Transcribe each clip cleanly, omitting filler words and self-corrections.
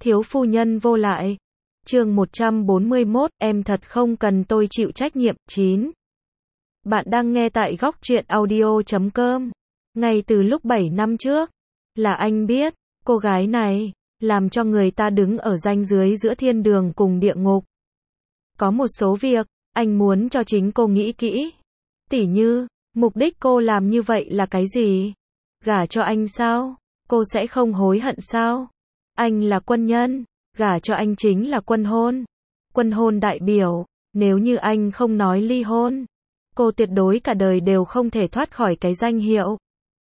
Thiếu phu nhân vô lại. Chương 141, em thật không cần tôi chịu trách nhiệm. 9. Bạn đang nghe tại góc truyện audio.com. Ngay từ lúc 7 năm trước, là anh biết, cô gái này, làm cho người ta đứng ở ranh giới giữa thiên đường cùng địa ngục. Có một số việc, anh muốn cho chính cô nghĩ kỹ. Tỉ như, mục đích cô làm như vậy là cái gì? Gả cho anh sao? Cô sẽ không hối hận sao? Anh là quân nhân, gả cho anh chính là quân hôn. Quân hôn đại biểu, nếu như anh không nói ly hôn, cô tuyệt đối cả đời đều không thể thoát khỏi cái danh hiệu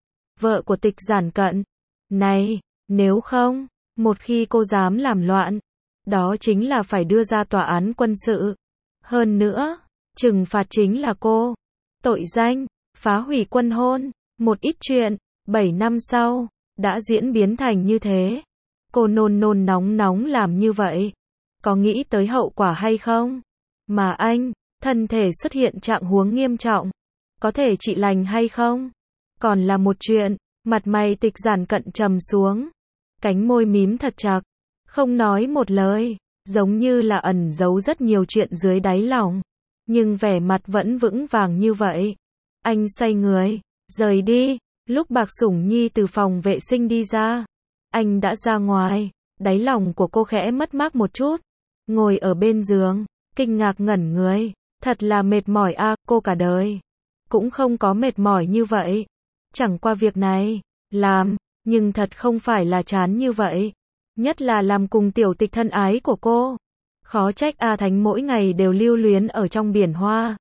vợ của Tịch Giản Cận. Này, nếu không, một khi cô dám làm loạn, đó chính là phải đưa ra tòa án quân sự. Hơn nữa, trừng phạt chính là cô. Tội danh, phá hủy quân hôn. Một ít chuyện, 7 năm sau, đã diễn biến thành như thế. Cô nôn nôn nóng nóng làm như vậy. Có nghĩ tới hậu quả hay không? Mà anh, thân thể xuất hiện trạng huống nghiêm trọng. Có thể trị lành hay không? Còn là một chuyện. Mặt mày Tịch Giản Cận trầm xuống. Cánh môi mím thật chặt. Không nói một lời. Giống như là ẩn giấu rất nhiều chuyện dưới đáy lòng. Nhưng vẻ mặt vẫn vững vàng như vậy. Anh xoay người, rời đi. Lúc Bạc Sủng Nhi từ phòng vệ sinh đi ra, anh đã ra ngoài. Đáy lòng của cô khẽ mất mát một chút. Ngồi ở bên giường, kinh ngạc ngẩn người. Thật là mệt mỏi a, cô cả đời cũng không có mệt mỏi như vậy. Chẳng qua việc này, làm, nhưng thật không phải là chán như vậy. Nhất là làm cùng tiểu tịch thân ái của cô. Khó trách A Thánh mỗi ngày đều lưu luyến ở trong biển hoa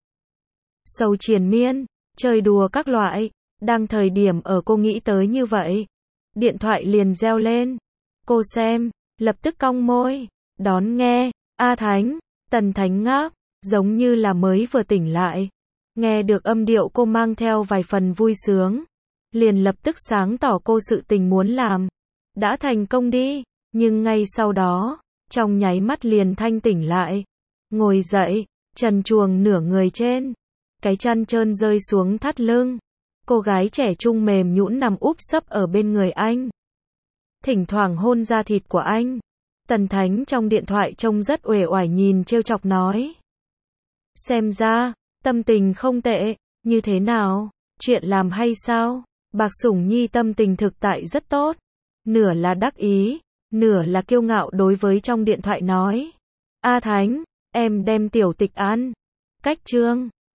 sầu triền miên, chơi đùa các loại. Đang thời điểm ở cô nghĩ tới như vậy, điện thoại liền reo lên. Cô xem, lập tức cong môi, đón nghe. A Thánh, Tần Thánh ngáp, giống như là mới vừa tỉnh lại. Nghe được âm điệu cô mang theo vài phần vui sướng, liền lập tức sáng tỏ cô sự tình muốn làm đã thành công đi. Nhưng ngay sau đó, trong nháy mắt liền thanh tỉnh lại. Ngồi dậy, trần truồng nửa người trên, cái chăn trơn rơi xuống thắt lưng. Cô gái trẻ trung mềm nhũn nằm úp sấp ở bên người anh, thỉnh thoảng hôn da thịt của anh. Tần Thánh trong điện thoại trông rất uể oải, nhìn trêu chọc nói. Xem ra, tâm tình không tệ. Như thế nào? Chuyện làm hay sao? Bạc Sủng Nhi tâm tình thực tại rất tốt. Nửa là đắc ý, nửa là kiêu ngạo đối với trong điện thoại nói. A Thánh, em đem tiểu tịch ăn. Cách chương